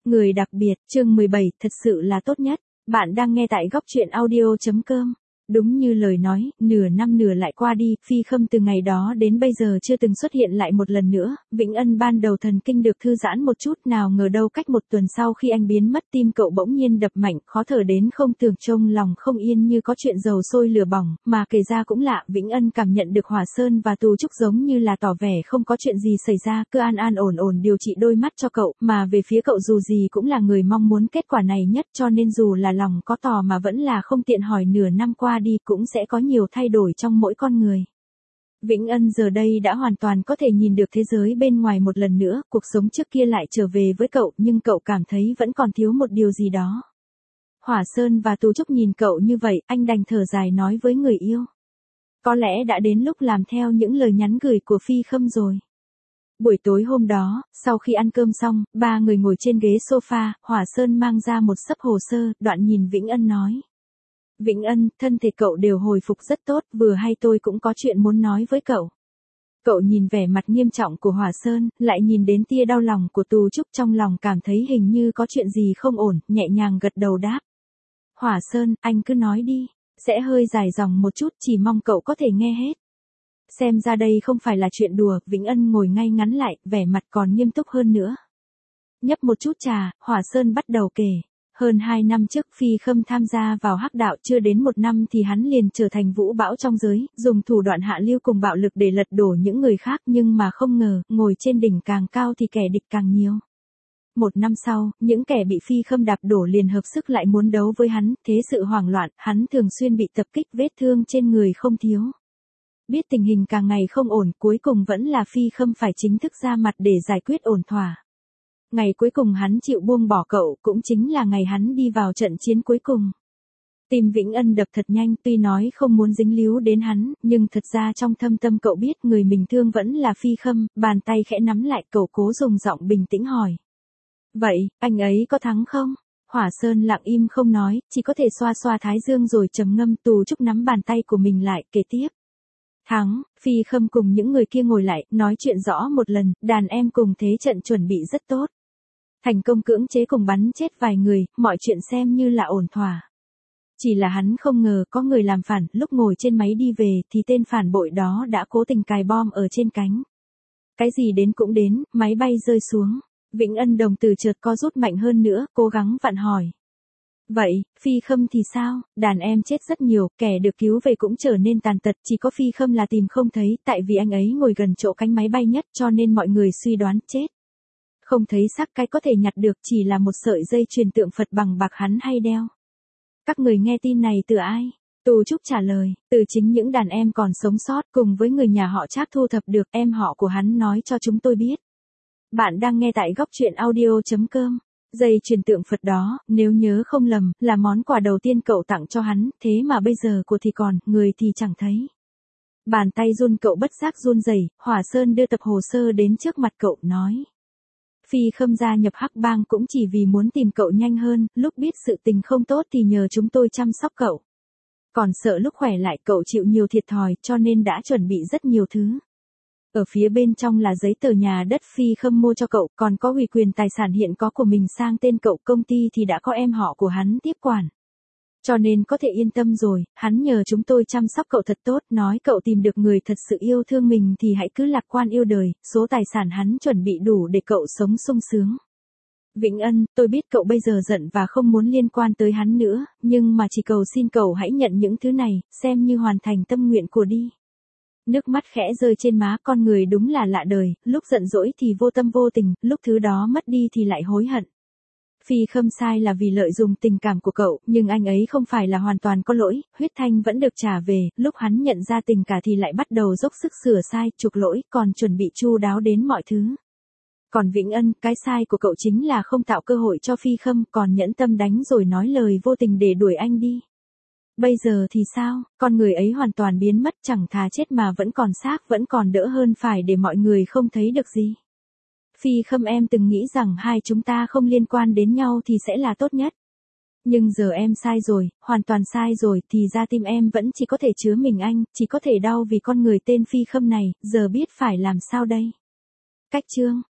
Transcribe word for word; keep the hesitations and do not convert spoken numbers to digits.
Người đặc biệt, chương mười bảy, thật sự là tốt nhất. Bạn đang nghe tại góc truyện audio chấm com. Đúng như lời nói, nửa năm nửa lại qua đi, Phi Khâm từ ngày đó đến bây giờ chưa từng xuất hiện lại một lần nữa. Vĩnh Ân ban đầu thần kinh được thư giãn một chút, nào ngờ đâu cách một tuần sau khi anh biến mất, tim cậu bỗng nhiên đập mạnh, khó thở đến không tưởng, trông lòng không yên như có chuyện dầu sôi lửa bỏng. Mà kể ra cũng lạ, Vĩnh Ân cảm nhận được Hỏa Sơn và Tù Trúc giống như là tỏ vẻ không có chuyện gì xảy ra, cứ an an ổn ổn điều trị đôi mắt cho cậu, mà về phía cậu dù gì cũng là người mong muốn kết quả này nhất, cho nên dù là lòng có tò mà vẫn là không tiện hỏi. Nửa năm qua đi cũng sẽ có nhiều thay đổi trong mỗi con người. Vĩnh Ân giờ đây đã hoàn toàn có thể nhìn được thế giới bên ngoài một lần nữa, cuộc sống trước kia lại trở về với cậu, nhưng cậu cảm thấy vẫn còn thiếu một điều gì đó. Hỏa Sơn và Tú Trúc nhìn cậu như vậy, anh đành thở dài nói với người yêu. Có lẽ đã đến lúc làm theo những lời nhắn gửi của Phi Khâm rồi. Buổi tối hôm đó, sau khi ăn cơm xong, ba người ngồi trên ghế sofa, Hỏa Sơn mang ra một xấp hồ sơ, đoạn nhìn Vĩnh Ân nói. Vĩnh Ân, thân thể cậu đều hồi phục rất tốt, vừa hay tôi cũng có chuyện muốn nói với cậu. Cậu nhìn vẻ mặt nghiêm trọng của Hỏa Sơn, lại nhìn đến tia đau lòng của Tù Trúc, trong lòng cảm thấy hình như có chuyện gì không ổn, nhẹ nhàng gật đầu đáp. Hỏa Sơn, anh cứ nói đi, sẽ hơi dài dòng một chút, chỉ mong cậu có thể nghe hết. Xem ra đây không phải là chuyện đùa, Vĩnh Ân ngồi ngay ngắn lại, vẻ mặt còn nghiêm túc hơn nữa. Nhấp một chút trà, Hỏa Sơn bắt đầu kể. Hơn hai năm trước Phi Khâm tham gia vào hắc đạo, chưa đến một năm thì hắn liền trở thành vũ bão trong giới, dùng thủ đoạn hạ lưu cùng bạo lực để lật đổ những người khác, nhưng mà không ngờ, ngồi trên đỉnh càng cao thì kẻ địch càng nhiều. Một năm sau, những kẻ bị Phi Khâm đạp đổ liền hợp sức lại muốn đấu với hắn, thế sự hoảng loạn, hắn thường xuyên bị tập kích, vết thương trên người không thiếu. Biết tình hình càng ngày không ổn, cuối cùng vẫn là Phi Khâm phải chính thức ra mặt để giải quyết ổn thỏa. Ngày cuối cùng hắn chịu buông bỏ cậu, cũng chính là ngày hắn đi vào trận chiến cuối cùng. Tim Vĩnh Ân đập thật nhanh, tuy nói không muốn dính líu đến hắn, nhưng thật ra trong thâm tâm cậu biết người mình thương vẫn là Phi Khâm, bàn tay khẽ nắm lại, cậu cố dùng giọng bình tĩnh hỏi. Vậy, anh ấy có thắng không? Hỏa Sơn lặng im không nói, chỉ có thể xoa xoa thái dương rồi trầm ngâm. Tù Trúc nắm bàn tay của mình lại, kể tiếp. Thắng, Phi Khâm cùng những người kia ngồi lại, nói chuyện rõ một lần, đàn em cùng thế trận chuẩn bị rất tốt. Thành công cưỡng chế cùng bắn chết vài người, mọi chuyện xem như là ổn thỏa. Chỉ là hắn không ngờ có người làm phản, lúc ngồi trên máy đi về thì tên phản bội đó đã cố tình cài bom ở trên cánh. Cái gì đến cũng đến, máy bay rơi xuống. Vĩnh Ân đồng tử chợt co rút mạnh hơn nữa, cố gắng vặn hỏi. Vậy, Phi Khâm thì sao? Đàn em chết rất nhiều, kẻ được cứu về cũng trở nên tàn tật, chỉ có Phi Khâm là tìm không thấy, tại vì anh ấy ngồi gần chỗ cánh máy bay nhất cho nên mọi người suy đoán chết. Không thấy xác cái có thể nhặt được, chỉ là một sợi dây chuyền tượng Phật bằng bạc hắn hay đeo. Các người nghe tin này từ ai? Tù Trúc trả lời, từ chính những đàn em còn sống sót cùng với người nhà họ Trác thu thập được, em họ của hắn nói cho chúng tôi biết. Bạn đang nghe tại góc truyện audio chấm com. Dây chuyền tượng Phật đó, nếu nhớ không lầm, là món quà đầu tiên cậu tặng cho hắn, thế mà bây giờ của thì còn, người thì chẳng thấy. Bàn tay run cậu bất giác run rẩy. Hỏa Sơn đưa tập hồ sơ đến trước mặt cậu, nói. Phi Khâm gia nhập hắc bang cũng chỉ vì muốn tìm cậu nhanh hơn, lúc biết sự tình không tốt thì nhờ chúng tôi chăm sóc cậu. Còn sợ lúc khỏe lại cậu chịu nhiều thiệt thòi, cho nên đã chuẩn bị rất nhiều thứ. Ở phía bên trong là giấy tờ nhà đất Phi Khâm mua cho cậu, còn có ủy quyền tài sản hiện có của mình sang tên cậu, công ty thì đã có em họ của hắn tiếp quản. Cho nên có thể yên tâm rồi, hắn nhờ chúng tôi chăm sóc cậu thật tốt, nói cậu tìm được người thật sự yêu thương mình thì hãy cứ lạc quan yêu đời, số tài sản hắn chuẩn bị đủ để cậu sống sung sướng. Vĩnh Ân, tôi biết cậu bây giờ giận và không muốn liên quan tới hắn nữa, nhưng mà chỉ cầu xin cậu hãy nhận những thứ này, xem như hoàn thành tâm nguyện của đi. Nước mắt khẽ rơi trên má, con người đúng là lạ đời, lúc giận dỗi thì vô tâm vô tình, lúc thứ đó mất đi thì lại hối hận. Phi Khâm sai là vì lợi dụng tình cảm của cậu, nhưng anh ấy không phải là hoàn toàn có lỗi, huyết thanh vẫn được trả về, lúc hắn nhận ra tình cả thì lại bắt đầu dốc sức sửa sai, chuộc lỗi, còn chuẩn bị chu đáo đến mọi thứ. Còn Vĩnh Ân, cái sai của cậu chính là không tạo cơ hội cho Phi Khâm, còn nhẫn tâm đánh rồi nói lời vô tình để đuổi anh đi. Bây giờ thì sao, con người ấy hoàn toàn biến mất, chẳng thà chết mà vẫn còn xác, vẫn còn đỡ hơn phải để mọi người không thấy được gì. Phi Khâm, em từng nghĩ rằng hai chúng ta không liên quan đến nhau thì sẽ là tốt nhất. Nhưng giờ em sai rồi, hoàn toàn sai rồi, thì ra tim em vẫn chỉ có thể chứa mình anh, chỉ có thể đau vì con người tên Phi Khâm này, giờ biết phải làm sao đây. Cách chương.